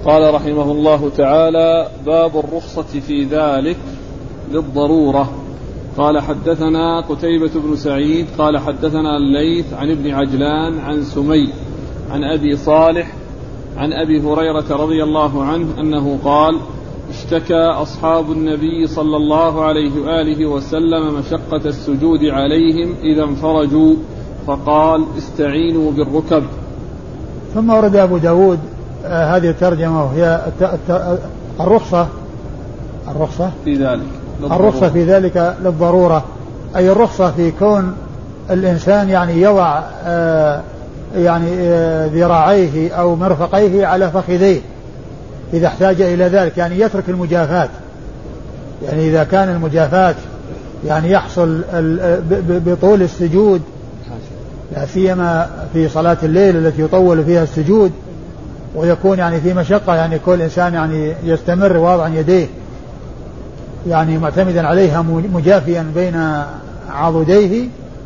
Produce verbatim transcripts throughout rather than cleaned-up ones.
قال رحمه الله تعالى: باب الرخصة في ذلك للضرورة. قال: حدثنا قتيبة بن سعيد قال حدثنا الليث عن ابن عجلان عن سمي عن أبي صالح عن أبي هريرة رضي الله عنه أنه قال: اشتكى أصحاب النبي صلى الله عليه وآله وسلم مشقة السجود عليهم إذا انفرجوا فقال: استعينوا بالركب. ثم ورد أبو داود آه هذه الترجمة وهي الرخصة الرخصة في ذلك الرخصة في ذلك للضرورة، أي الرخصة في كون الإنسان يعني يضع آه يعني آه ذراعيه أو مرفقيه على فخذيه إذا احتاج إلى ذلك، يعني يترك المجافات. يعني إذا كان المجافات يعني يحصل بطول السجود، لا سيما في صلاة الليل التي يطول فيها السجود ويكون يعني في مشقة، يعني كل إنسان يعني يستمر واضعا يديه يعني معتمدا عليها مجافيا بين عضديه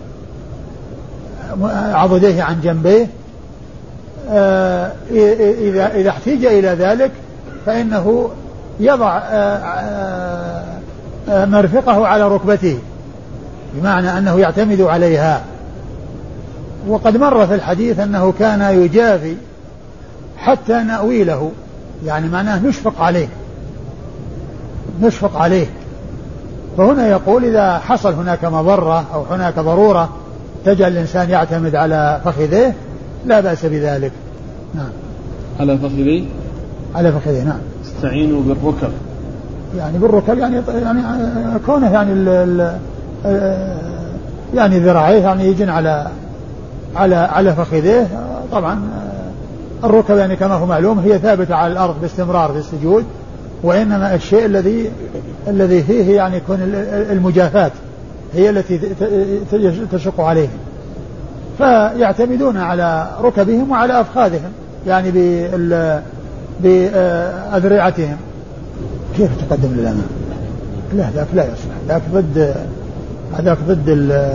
عضديه عن جنبيه، إذا إذا احتاج إلى ذلك فإنه يضع مرفقه على ركبته، بمعنى أنه يعتمد عليها. وقد مر في الحديث أنه كان يجافي حتى نأويله، يعني معناه نشفق عليه نشفق عليه فهنا يقول إذا حصل هناك مضرة أو هناك ضرورة تجعل الإنسان يعتمد على فخذيه لا بأس بذلك. نعم. على فخذيه على فخذيه نعم. استعينوا بالركب، يعني بالركب يعني يعني كونه يعني ال ال يعني ذراعيه يعني يجن على على على فخذيه. طبعا الركب يعني كما هو معلوم هي ثابتة على الأرض باستمرار في السجود، وإنما الشيء الذي الذي فيه يعني يكون المجافات هي التي تشق عليهم، فيعتمدون على ركبهم وعلى أفخاذهم يعني بأذرعتهم. كيف تقدم للأمام؟ لا ذاك لا يصلح، ذاك ضد هذاك ضد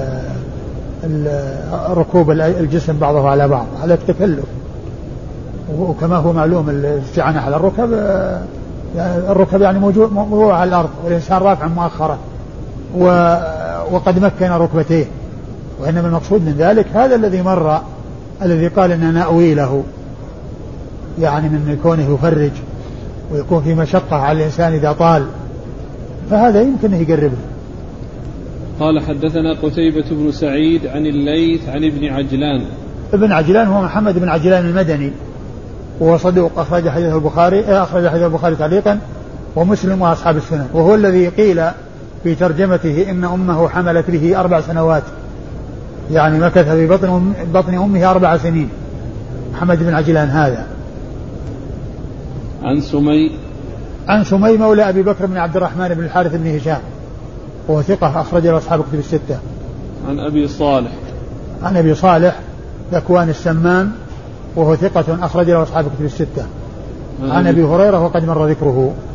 ركوب الجسم بعضه على بعض، على التكلف. وكما هو معلوم الاستعانة على الركب، الركب يعني موضوع على الأرض والإنسان رافع مؤخرة وقد مكن ركبتيه، وإنما المقصود من ذلك هذا الذي مر الذي قال إننا نأوي له، يعني من كونه يفرج ويكون في مشقة على الإنسان إذا طال، فهذا يمكن يقربه. قال: حدثنا قتيبة بن سعيد عن الليث عن ابن عجلان. ابن عجلان هو محمد بن عجلان المدني، وهو صدوق أخرج حديث البخاري أخرج حديث البخاري تعليقا ومسلم وأصحاب السنن، وهو الذي قيل في ترجمته إن أمه حملت به أربع سنوات، يعني مكث في بطن بطن أمه أربع سنين. محمد بن عجلان هذا. عن سمي عن سمي مولى أبي بكر بن عبد الرحمن بن الحارث بن هشام، وهو ثقة أخرج له أصحاب الكتب الستة. عن أبي صالح عن أبي صالح ذكوان السمان، وهو ثقة أخرج له أصحاب الكتب الستة. عن أبي هريرة وقد مر ذكره.